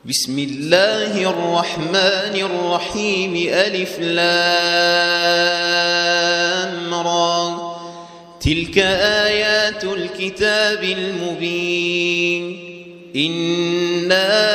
بسم الله الرحمن الرحيم ألف لام را تلك آيات الكتاب المبين إنا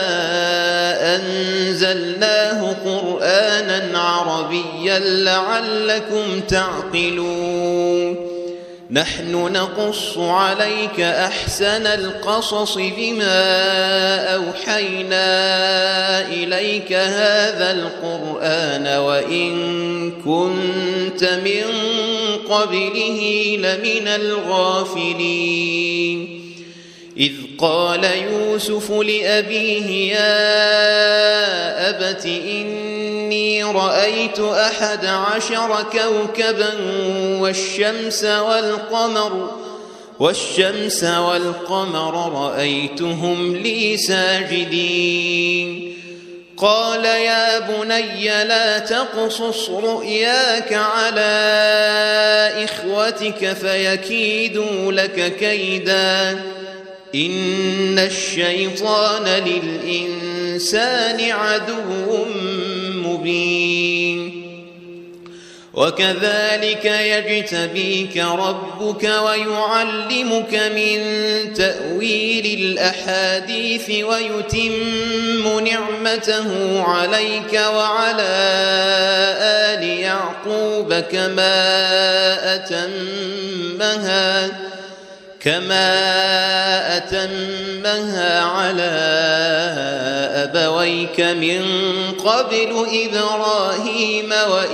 أنزلناه قرآنا عربيا لعلكم تعقلون نحن نقص عليك أحسن القصص بما أوحينا إليك هذا القرآن وإن كنت من قبله لمن الغافلين إذ قال يوسف لأبيه يا أبت إني رأيت 11 كوكبا والشمس والقمر رأيتهم لي ساجدين قال يا بني لا تقصص رؤياك على إخوتك فيكيدوا لك كيدا إن الشيطان للإنسان عدو مبين وكذلك يجتبيك ربك ويعلمك من تأويل الأحاديث ويتم نعمته عليك وعلى آل يعقوب كما أتمها على أبويك من قبل إبراهيم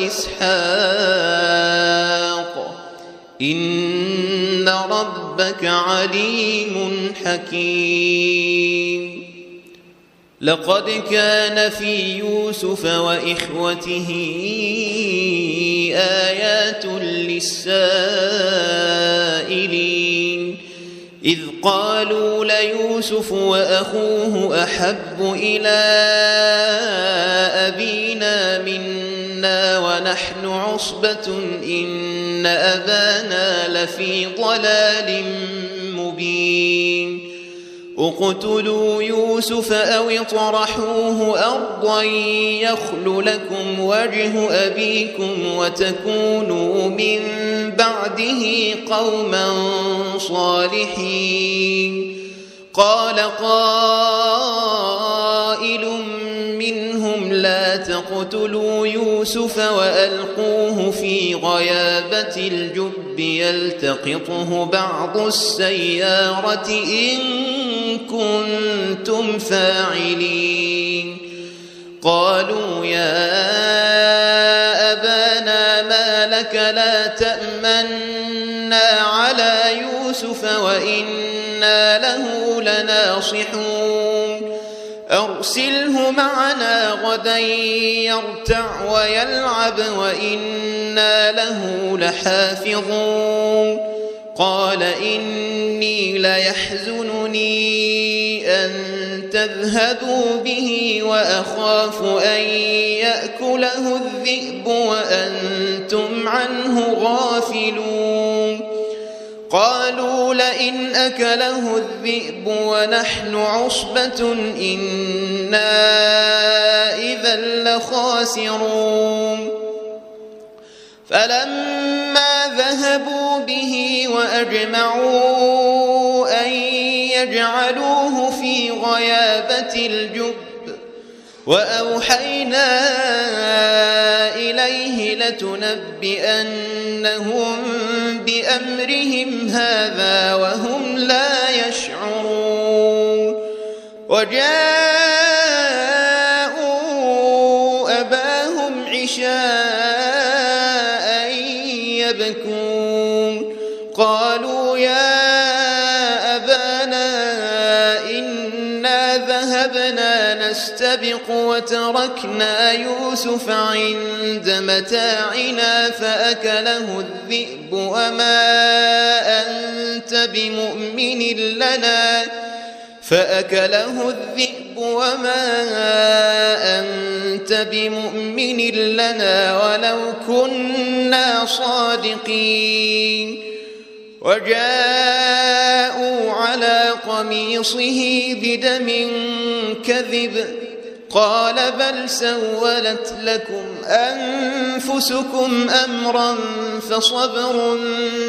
وإسحاق إن ربك عليم حكيم لقد كان في يوسف وإخوته آيات للسائلين إذ قالوا ليوسف وأخوه أحب إلى أبينا منا ونحن عصبة إن أبانا لفي ضلال مبين اقتلوا يوسف أو اطرحوه أرضا يخل لكم وجه أبيكم وتكونوا من بعده قوما صالحين قال قائل منهم لا تقتلوا يوسف وألقوه في غيابة الجب يلتقطه بعض السيارة إن كنتم فاعلين قالوا يا أبانا ما لك لا تأمنا على يوسف وإنا له لناصحون أرسله معنا غدا يرتع ويلعب وإنا له لحافظون قال إني ليحزنني أن تذهبوا به وأخاف أن يأكله الذئب وأنتم عنه غافلون قالوا لئن أكله الذئب ونحن عصبة إنا إذا لخاسرون فلما ذهبوا به وأجمعوا أن يجعلوه في غيابة الجب وأوحينا إليه لتنبئنهم بأمرهم هذا وهم لا يشعرون وجاءوا أباهم عشاء يبكون قالوا يا أبانا إنا ذهبنا نستبق وتركنا يوسف عند متاعنا فأكله الذئب وما أنت بمؤمن لنا ولو كنا صادقين وجاءوا على قميصه بدم كذب قال بل سولت لكم أنفسكم أمرا فصبر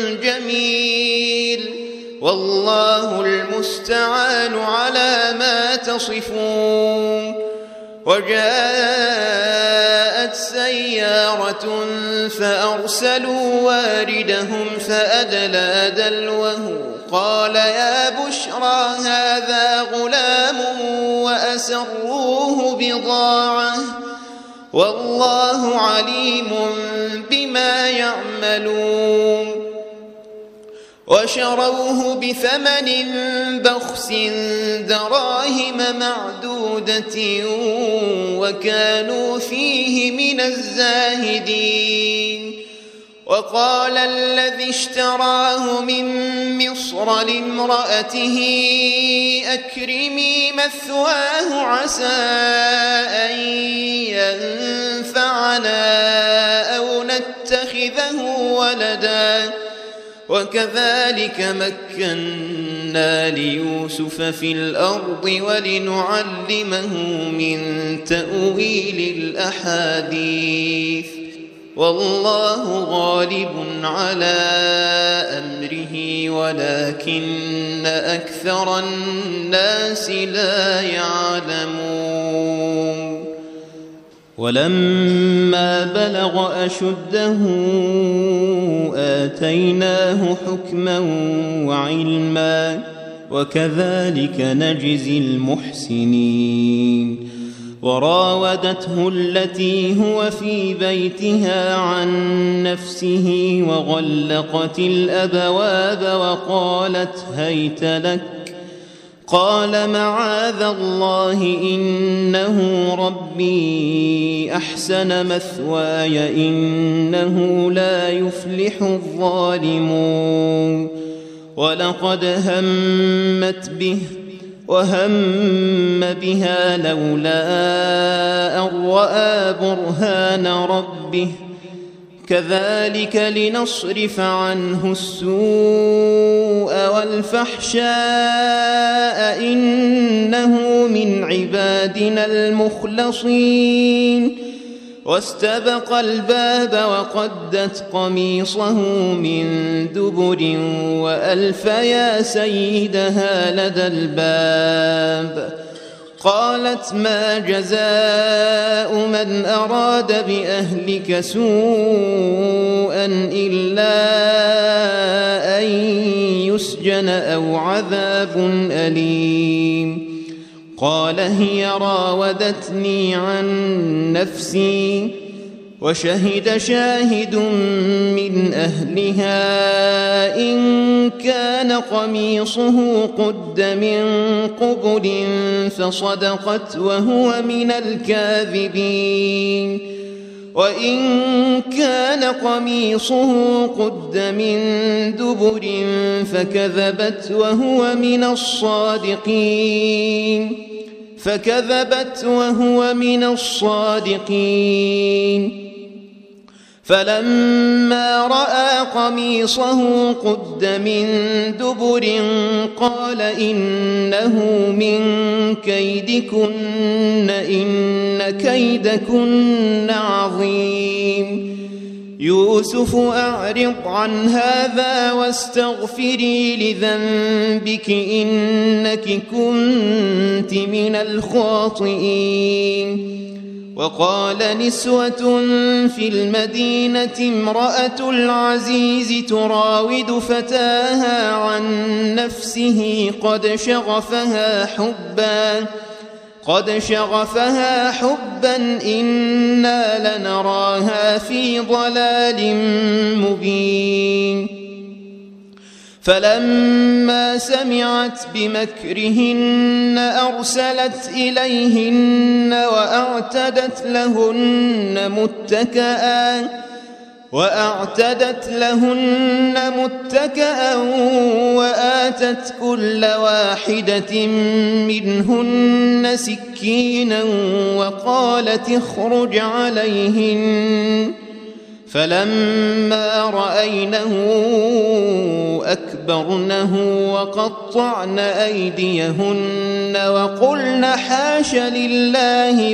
جميل والله المستعان على ما تصفون. وجاءت سيارة فأرسلوا واردهم فأدلى دلوه قال يا بشرى هذا غلام وأسروه بضاعة والله عليم بما يعملون. وشروه بثمن بخس دراهم معدودة وكانوا فيه من الزاهدين. وقال الذي اشتراه من مصر لامرأته أكرمي مثواه عسى أن ينفعنا أو نتخذه ولدا وكذلك مكنا ليوسف في الأرض ولنعلمه من تأويل الأحاديث والله غالب على أمره ولكن أكثر الناس لا يعلمون. ولما بلغ أشده آتيناه حكما وعلما وكذلك نجزي المحسنين. وراودته التي هو في بيتها عن نفسه وغلقت الأبواب وقالت هيت لك قال معاذ الله إنه ربي أحسن مثواي إنه لا يفلح الظالمون. ولقد همت به وهم بها لولا أن رأى برهان ربه كذلك لنصرف عنه السوء والفحشاء إنه من عبادنا المخلصين. واستبق الباب وقدت قميصه من دبر وألف يا سيدها لدى الباب قالت ما جزاء من أراد بأهلك سوءا إلا أن يسجن أو عذاب أليم. قال هي راودتني عن نفسي وشهد شاهد من أهلها إن كان قميصه قد من قبل فصدقت وهو من الكاذبين وإن كان قميصه قد من دبر فكذبت وهو من الصادقين. فلما رأى قميصه قد من دبر قال إنه من كيدكن إن كيدكن عظيم. يوسف أعرض عن هذا واستغفري لذنبك إنك كنت من الخاطئين. وقال نسوة في المدينة امرأة العزيز تراود فتاها عن نفسه قد شغفها حبا إنا لنراها في ضلال مبين. فلما سمعت بمكرهن أرسلت إليهن وأعتدت لهن متكأ وآتت كل واحدة منهن سكينا وقالت اخرج عليهن. فلما رأينه فاستكبرنه وقطعن أيديهن وقلن حاش لله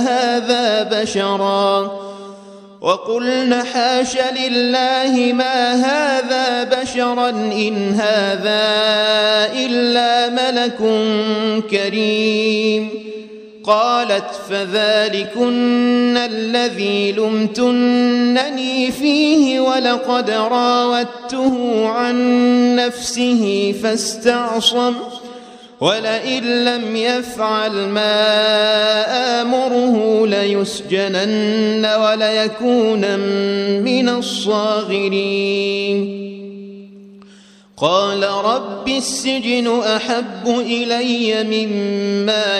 ما هذا بشرا إن هذا إلا ملك كريم. قالت فذلكن الذي لمتنني فيه ولقد راودته عن نفسه فاستعصم ولئن لم يفعل ما آمره ليسجنن وليكونن من الصاغرين. قال رب السجن أحب إلي مما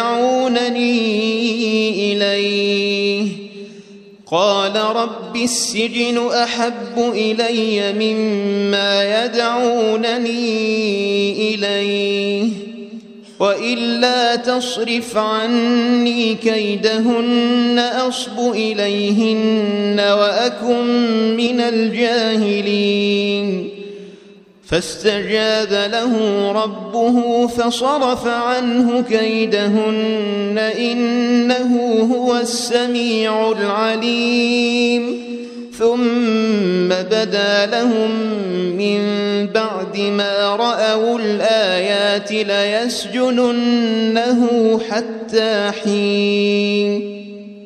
يدعونني إليه وإلا تصرف عني كيدهن أصب إليهن وأكن من الجاهلين. فاستجاب له ربه فصرف عنه كيدهن إنه هو السميع العليم. ثم بدا لهم من بعد ما رأوا الآيات ليسجننه حتى حين.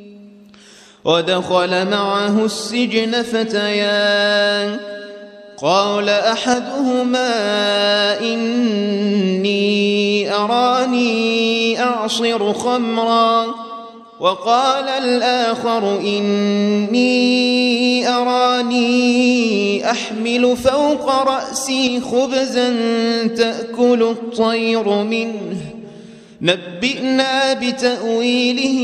ودخل معه السجن فتيان قال أحدهما إني أراني أعصر خمرا وقال الآخر إني أراني أحمل فوق رأسي خبزا تأكل الطير منه نبئنا بتأويله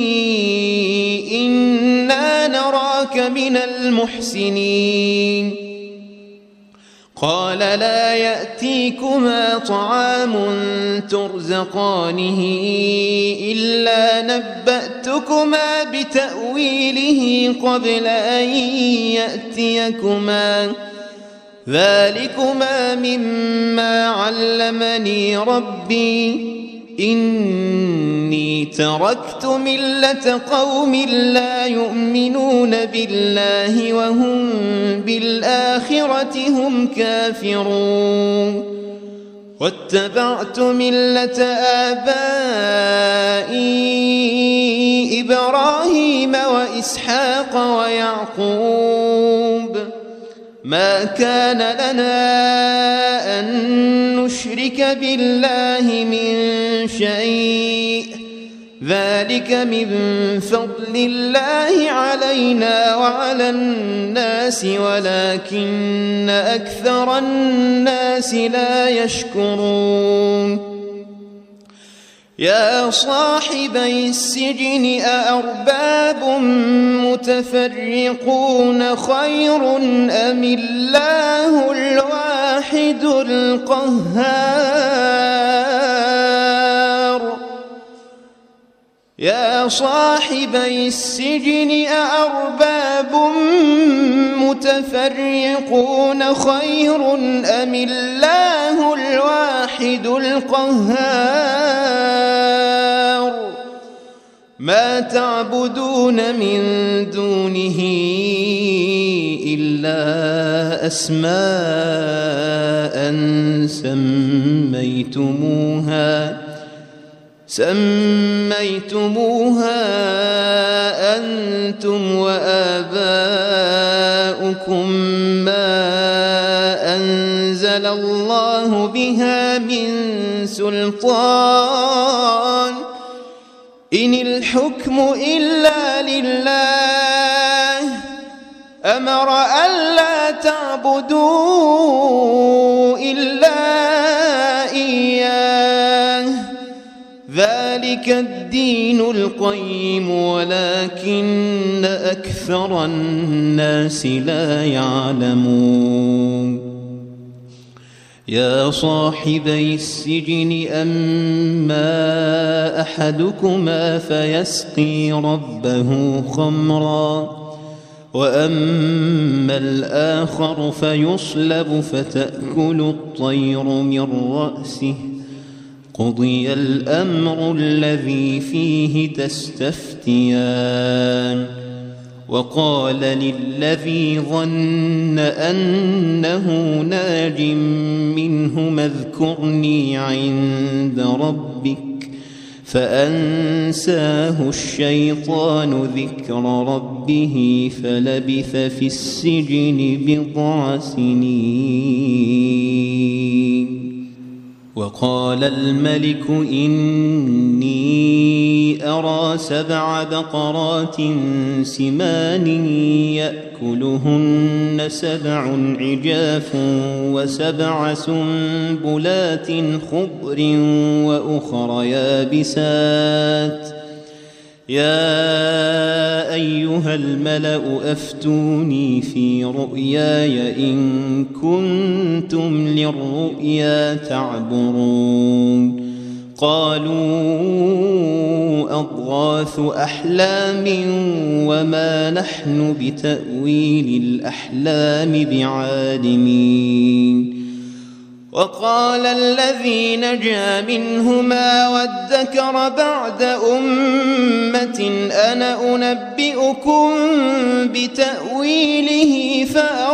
إنا نراك من المحسنين. قال لا يأتيكما طعام ترزقانه إلا نبأتكما بتأويله قبل أن يأتيكما ذلكما مما علمني ربي إني تركت ملة قوم لا يؤمنون بالله وهم بالآخرة هم كافرون واتبعت ملة آبائي إبراهيم وإسحاق ويعقوب ما كان لنا أن نشرك بالله من شيء ذلك من فضل الله علينا وعلى الناس ولكن أكثر الناس لا يشكرون. يا صاحبي السجن أأرباب متفرقون خير أم الله الواحد القهار. يا صاحبي السجن أأرباب متفرقون خير أم الله الواحد القهار. ما تعبدون من دونه إلا أسماء سميتموها أنتم وآباؤكم ما أنزل الله بها من سلطان إن الحكم إلا لله أمر ألا تعبدوا إلا إياه ذلك الدين القيم ولكن أكثر الناس لا يعلمون. يا صاحبي السجن أما أحدكما فيسقي ربه خمرا وأما الآخر فيصلب فتأكل الطير من رأسه قضي الأمر الذي فيه تستفتيان وقال للذي ظن أنه ناج منهما اذكرني عند ربك فأنساه الشيطان ذكر ربه فلبث في السجن 10 سنين. وقال الملك إني أرى 7 بقرات سمان يأكلهن 7 عجاف و7 سنبلات خضر وأخر يابسات يا أيها الملأ أفتوني في رؤياي إن كنتم للرؤيا تعبرون. قالوا أضغاث أحلام وما نحن بتأويل الأحلام بعالمين. وقال الذي نجا منهما وادكر بعد أمة أنا أنبئكم بتأويله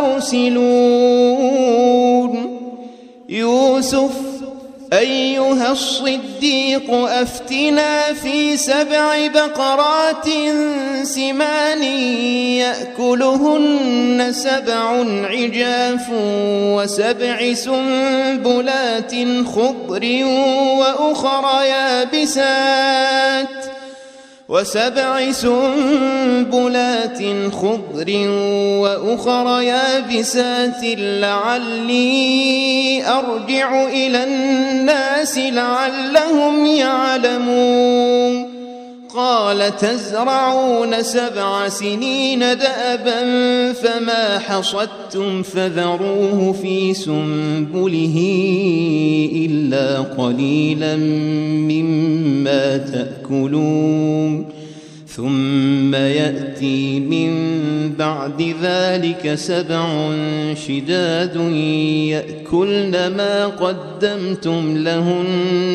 فأرسلون. يوسف أيها الصديق أفتنا في 7 بقرات سمان يأكلهن 7 عجاف و7 سنبلات خضر وأخر يابسات لعلي أرجع إلى الناس لعلهم يعلمون. قال تزرعون 7 سنين دأبا فما حصدتم فذروه في سنبله إلا قليلا مما تأكلون. ثم يأتي من بعد ذلك 7 شداد يأكلن ما قدمتم لهن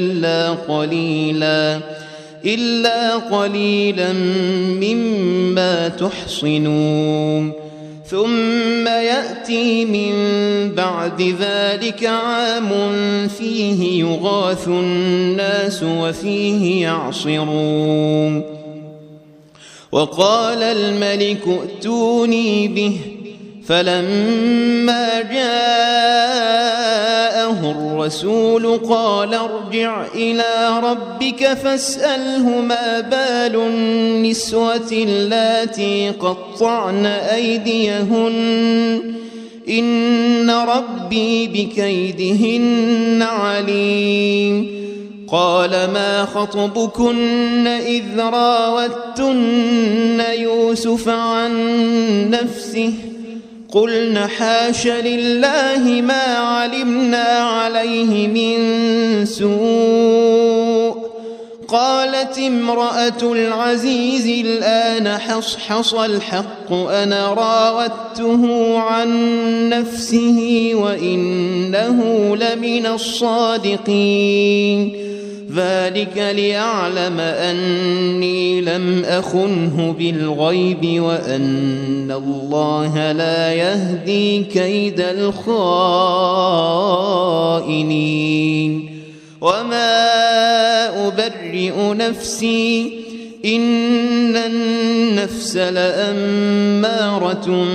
إلا قليلا مما تحصنون. ثم يأتي من بعد ذلك عام فيه يغاث الناس وفيه يعصرون. وقال الملك ائتوني به فلما جاءه الرسول قال ارجع إلى ربك فاسأله ما بال النسوة اللاتي قطعن أيديهن إن ربي بكيدهن عليم. قال ما خطبكن إذ راوتن يوسف عن نفسه قلن حاش لله ما علمنا عليه من سوء. قالت امرأة العزيز الآن حصحص الحق أنا راودته عن نفسه وإنه لمن الصادقين. ذلك ليعلم أني لم أخنه بالغيب وأن الله لا يهدي كيد الخائنين. وما أبرئ نفسي إن النفس لأمارة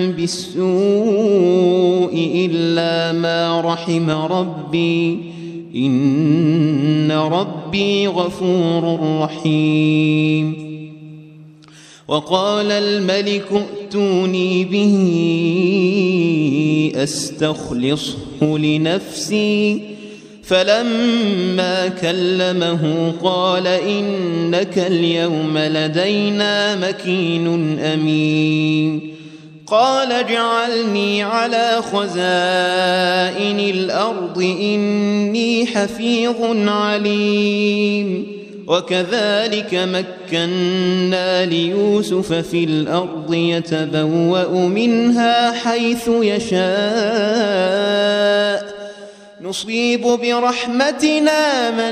بالسوء إلا ما رحم ربي إن ربي غفور رحيم. وقال الملك ائتوني به أستخلصه لنفسي فلما كلمه قال إنك اليوم لدينا مكين أمين. قال اجعلني على خزائن الأرض إني حفيظ عليم. وكذلك مكنا ليوسف في الأرض يتبوأ منها حيث يشاء نصيب برحمتنا من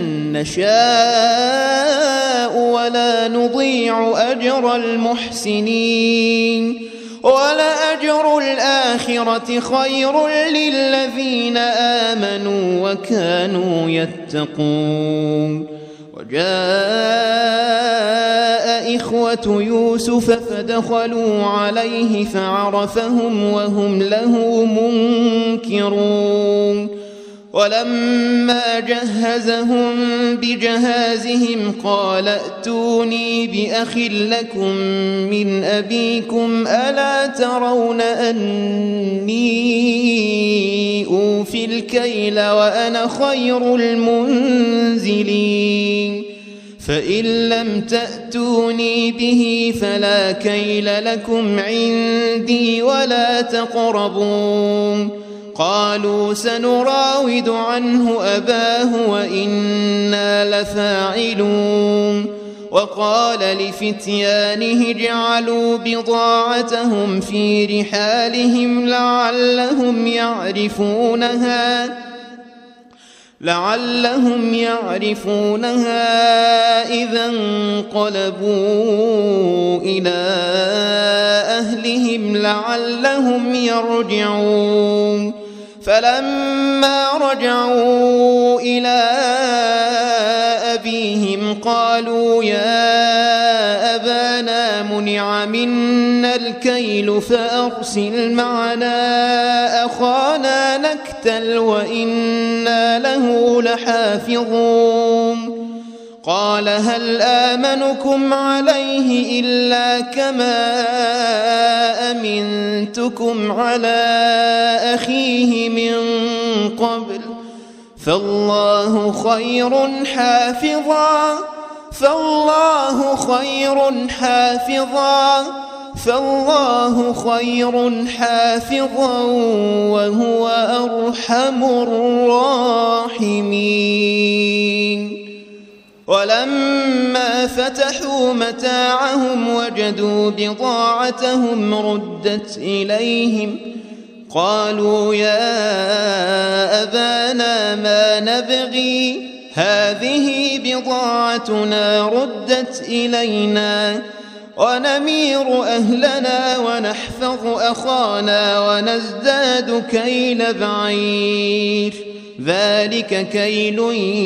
نشاء ولا نضيع أجر المحسنين ولأجر الآخرة خير للذين آمنوا وكانوا يتقون وجاء إخوة يوسف فدخلوا عليه فعرفهم وهم له منكرون ولما جهزهم بجهازهم قال ائتوني بأخ لكم من أبيكم ألا ترون أني أوفي الكيل وأنا خير المنزلين فإن لم تأتوني به فلا كيل لكم عندي ولا تقربون قالوا سنراود عنه أباه وإنا لفاعلون وقال لفتيانه اجعلوا بضاعتهم في رحالهم لعلهم يعرفونها إذا انقلبوا إلى أهلهم لعلهم يرجعون فلما رجعوا إلى أبيهم قالوا يا أبانا منع منا الكيل فأرسل معنا أخانا نكتل وإنا له لحافظون قال هل آمنكم عليه إلا كما أمنتكم على أخيه من قبل فالله خير حافظا وهو أرحم الراحمين ولما فتحوا متاعهم وجدوا بضاعتهم ردت إليهم قالوا يا أبانا ما نبغي هذه بضاعتنا ردت إلينا ونمير أهلنا ونحفظ أخانا ونزداد كيل بعير ذلك كيل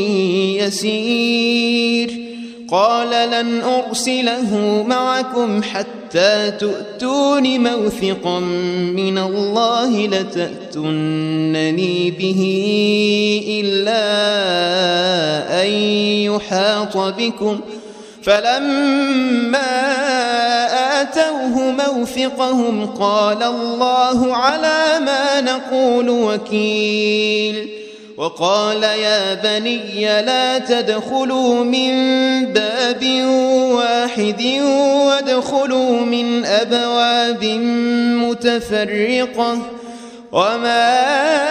يسير قال لن أرسله معكم حتى تؤتون موثقا من الله لتأتونني به إلا أن يحاط بكم فلما آتوه موثقهم قال الله على ما نقول وكيل وقال يا بني لا تدخلوا من باب واحد وادخلوا من أبواب متفرقة وما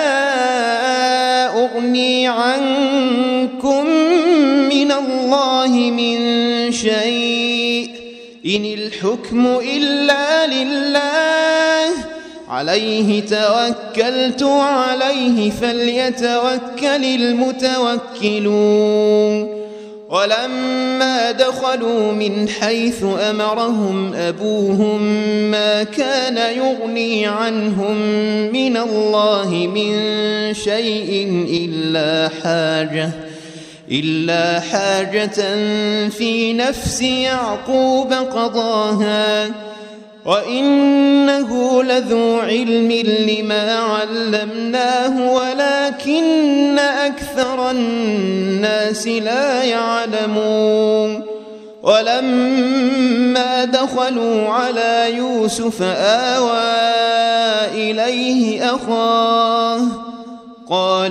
أغني عنكم من الله من شيء إن الحكم إلا لله عليه توكلت وعليه فليتوكل المتوكلون ولما دخلوا من حيث أمرهم أبوهم ما كان يغني عنهم من الله من شيء إلا حاجة في نفس يعقوب قضاها وإنه لذو علم لما علمناه ولكن أكثر الناس لا يعلمون ولما دخلوا على يوسف آوى إليه أخاه قال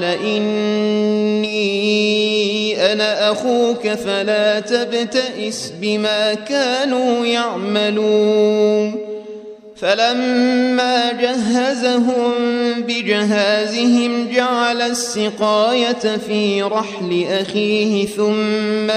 إني أنا أخوك فلا تبتئس بما كانوا يعملون فلما جهزهم بجهازهم جعل السقاية في رحل أخيه ثم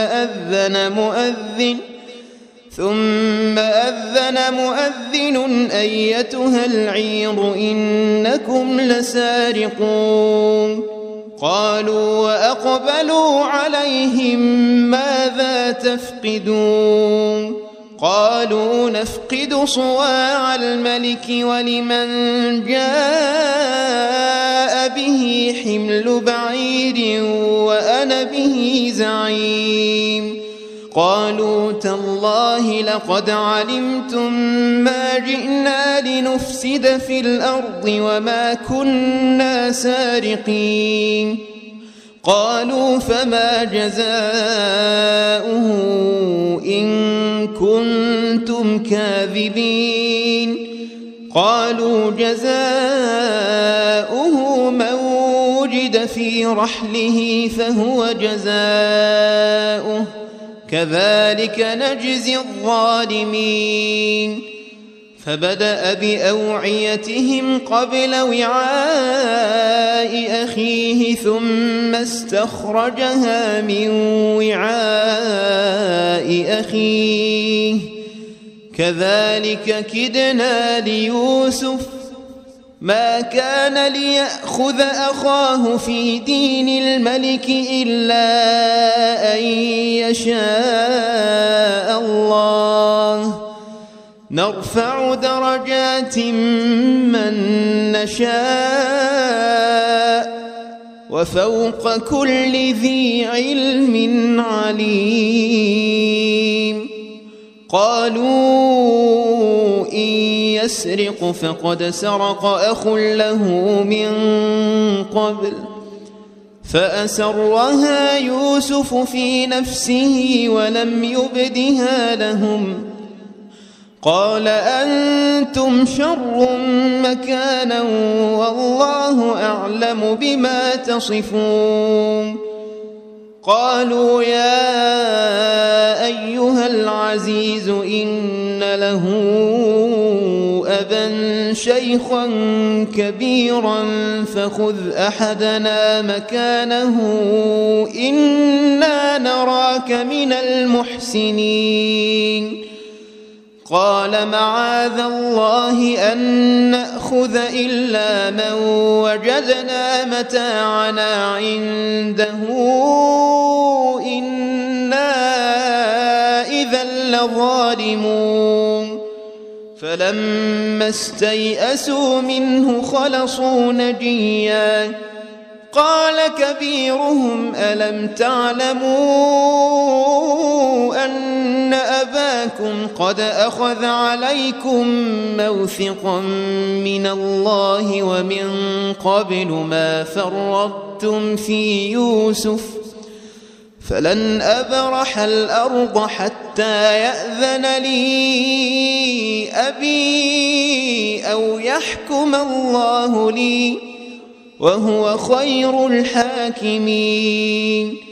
أذن مؤذن أيتها العير إنكم لسارقون قالوا وأقبلوا عليهم ماذا تفقدون قالوا نفقد صواع الملك ولمن جاء به حمل بعير وأنا به زعيم قالوا تالله لقد علمتم ما جئنا لنفسد في الأرض وما كنا سارقين قالوا فما جزاؤه إن كنتم كاذبين قالوا جزاؤه من وجد في رحله فهو جزاؤه كذلك نجزي الظالمين فبدأ بأوعيتهم قبل وعاء أخيه ثم استخرجها من وعاء أخيه كذلك كدنا ليوسف ما كان ليأخذ أخاه في دين الملك إلا أن يشاء الله نرفع درجات من نشاء وفوق كل ذي علم عليم قالوا إن يسرق فقد سرق أخ له من قبل فأسرها يوسف في نفسه ولم يبدها لهم قال أنتم شر مكانا والله أعلم بما تصفون قالوا يا أيها العزيز إن له أبا شيخا كبيرا فخذ أحدنا مكانه إنا نراك من المحسنين قال معاذ الله أن نأخذ إلا من وجدنا متاعنا عنده إنا إذا لظالمون فلما استيئسوا منه خلصوا نجيا قال كبيرهم ألم تعلموا أن أباكم قد أخذ عليكم موثقا من الله ومن قبل ما فرطتم في يوسف فلن أبرح الأرض حتى يأذن لي أبي أو يحكم الله لي وهو خير الحاكمين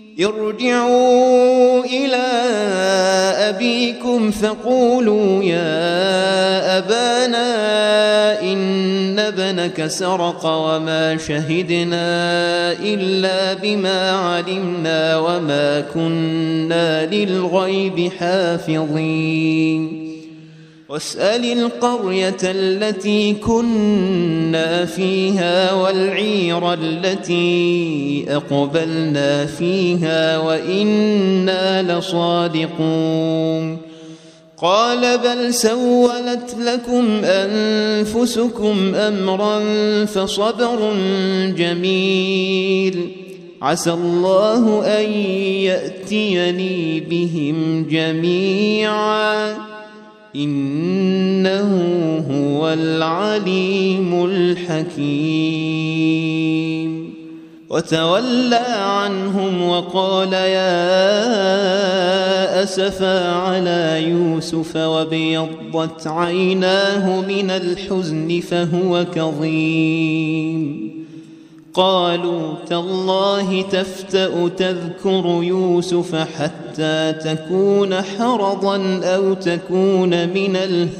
ارجعوا إلى أبيكم فقولوا يا أبانا إن ابنك سرق وما شهدنا إلا بما علمنا وما كنا للغيب حافظين واسأل القرية التي كنا فيها والعير التي أقبلنا فيها وإنا لصادقون قال بل سولت لكم أنفسكم أمرا فصبر جميل عسى الله أن يأتيني بهم جميعا إنه هو العليم الحكيم وتولى عنهم وقال يا أسفا على يوسف وابيضت عيناه من الحزن فهو كظيم قالوا تالله تفتأ تذكر يوسف حتى تكون حرضا أو تكون من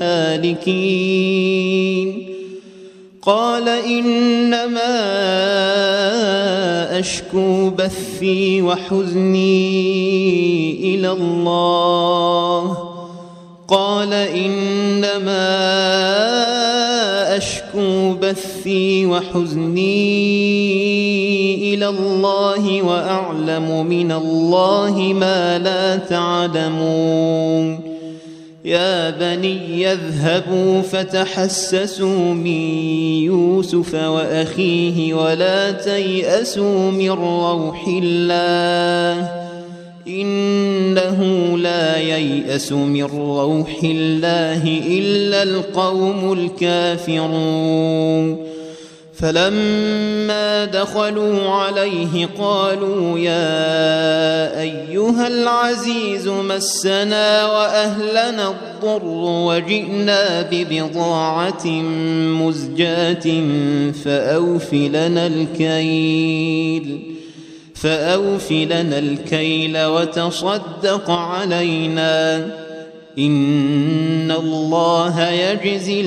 الهالكين قال إنما أشكو بثي وحزني إلى الله قال إنما أشكو بثي وحزني إلى الله وأعلم من الله ما لا تعلمون يا بني اذهبوا فتحسسوا من يوسف وأخيه ولا تيأسوا من روح الله إنه لا ييأس من روح الله إلا القوم الكافرون فلما دخلوا عليه قالوا يا أيها العزيز مسنا وأهلنا الضر وجئنا ببضاعة مزجاة فأوف لنا الكيل وتصدق علينا إن الله يجزي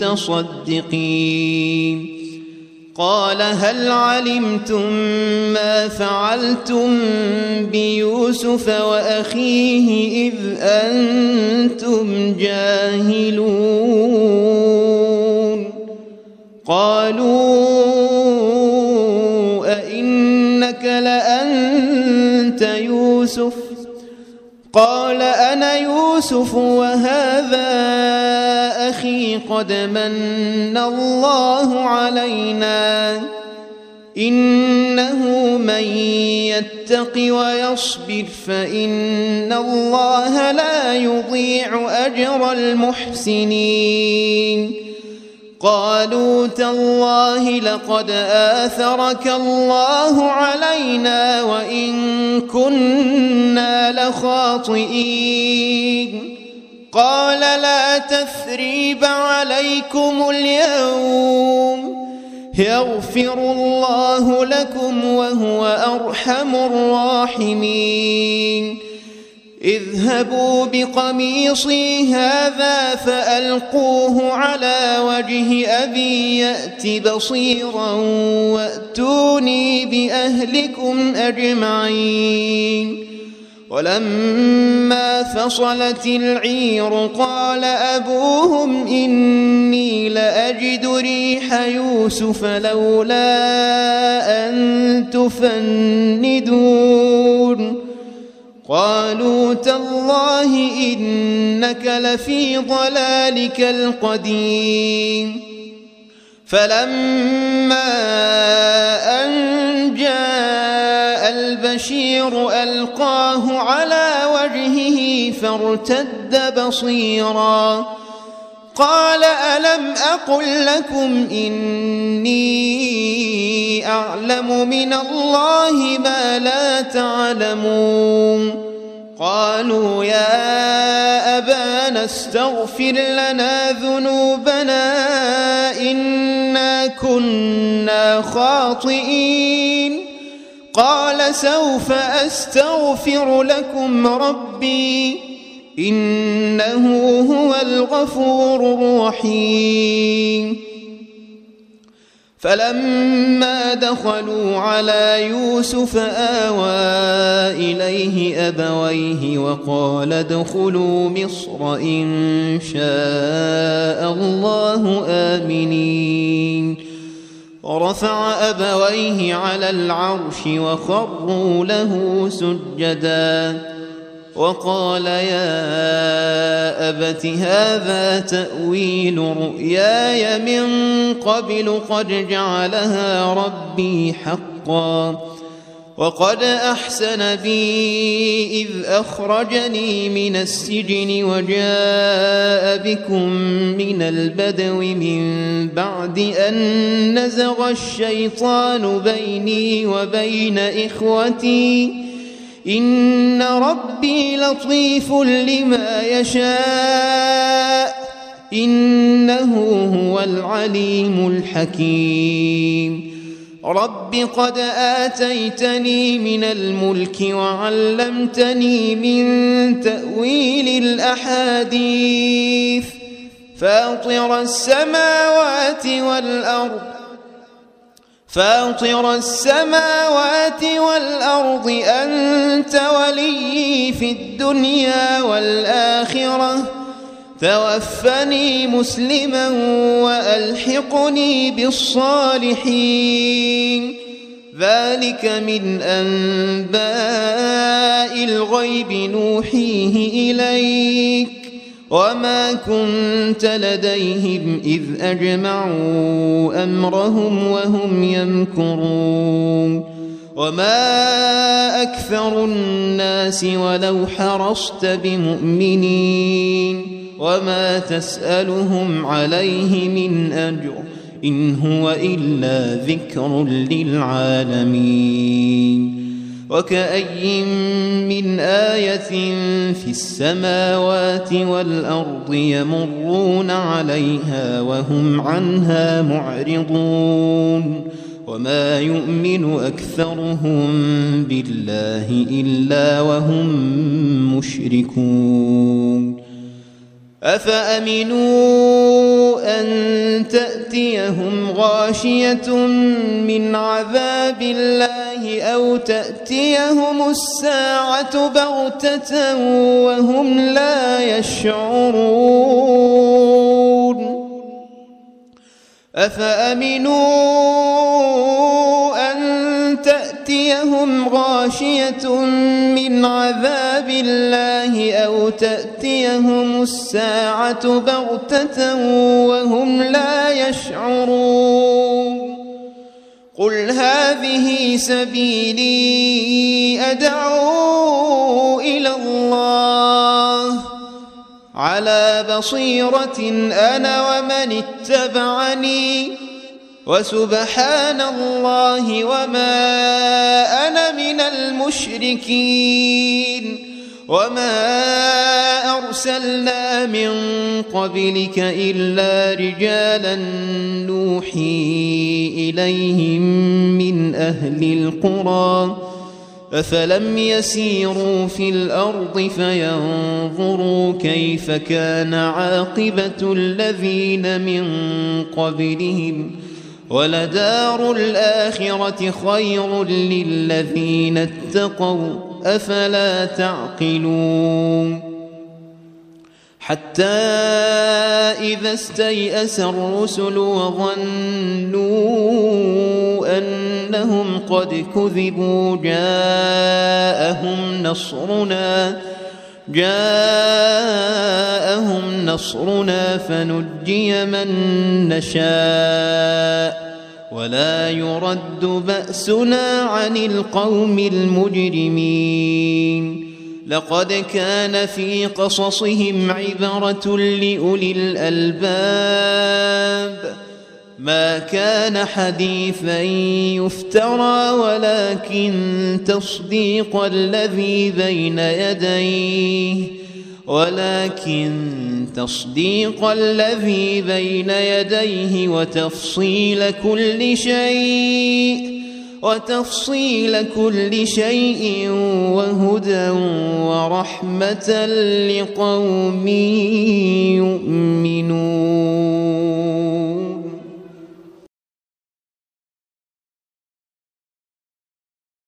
المتصدقين قال هل علمتم ما فعلتم بيوسف وأخيه إذ أنتم جاهلون قالوا أئنك لأنت يوسف قال أنا يوسف وهذا أخي قد من الله علينا إنه من يتق ويصبر فإن الله لا يضيع أجر المحسنين قالوا تالله لقد آثرك الله علينا وإن كنا لخاطئين قال لا تثريب عليكم اليوم يغفر الله لكم وهو أرحم الراحمين اذهبوا بقميصي هذا فألقوه على وجه أبي يأت بصيرا وأتوني بأهلكم أجمعين ولما فصلت العير قال أبوهم إني لأجد ريح يوسف لولا أن تفندون قالوا تالله إنك لفي ضلالك القديم فلما أن جاء البشير ألقاه على وجهه فارتد بصيرا قال ألم أقل لكم إني أعلم من الله ما لا تعلمون قالوا يا أبانا استغفر لنا ذنوبنا إنا كنا خاطئين قال سوف أستغفر لكم ربي إنه هو الغفور الرحيم فلما دخلوا على يوسف آوى إليه أبويه وقال ادخلوا مصر إن شاء الله آمنين ورفع أبويه على العرش وخروا له سجدا وقال يا أبت هذا تأويل رؤياي من قبل قد جعلها ربي حقا وقد أحسن بي إذ أخرجني من السجن وجاء بكم من البدو من بعد أن نزغ الشيطان بيني وبين إخوتي إن ربي لطيف لما يشاء إنه هو العليم الحكيم رب قد آتيتني من الملك وعلمتني من تأويل الأحاديث فاطر السماوات والأرض أنت ولي في الدنيا والآخرة توفني مسلما وألحقني بالصالحين ذلك من أنباء الغيب نوحيه إليك وما كنت لديهم إذ أجمعوا أمرهم وهم يمكرون وما أكثر الناس ولو حرصت بمؤمنين وما تسألهم عليه من أجر إن هو إلا ذكر للعالمين وكأي من آية في السماوات والأرض يمرون عليها وهم عنها معرضون وما يؤمن أكثرهم بالله إلا وهم مشركون أفأمنوا أن تأتيهم غاشية من عذاب الله أو تأتيهم الساعة بغتة وهم لا يشعرون أفأمنوا أن تأتيهم غاشية من عذاب الله أو تأتيهم الساعة بغتة وهم لا يشعرون قل هذه سبيلي أدعو إلى الله على بصيرة أنا ومن اتبعني وسبحان الله وما أنا من المشركين وما أرسلنا من قبلك إلا رجالا نوحي إليهم من أهل القرى أفلم يسيروا في الأرض فينظروا كيف كان عاقبة الذين من قبلهم ولدار الآخرة خير للذين اتقوا أفلا تعقلون حتى إذا استيأس الرسل وظنوا أنهم قد كذبوا جاءهم نصرنا فنجي من نشاء ولا يرد بأسنا عن القوم المجرمين لقد كان في قصصهم عبرة لأولي الألباب ما كان حديثا يفترى ولكن تصديق الذي بين يديه وتفصيل كل شيء وهدى ورحمة لقوم يؤمنون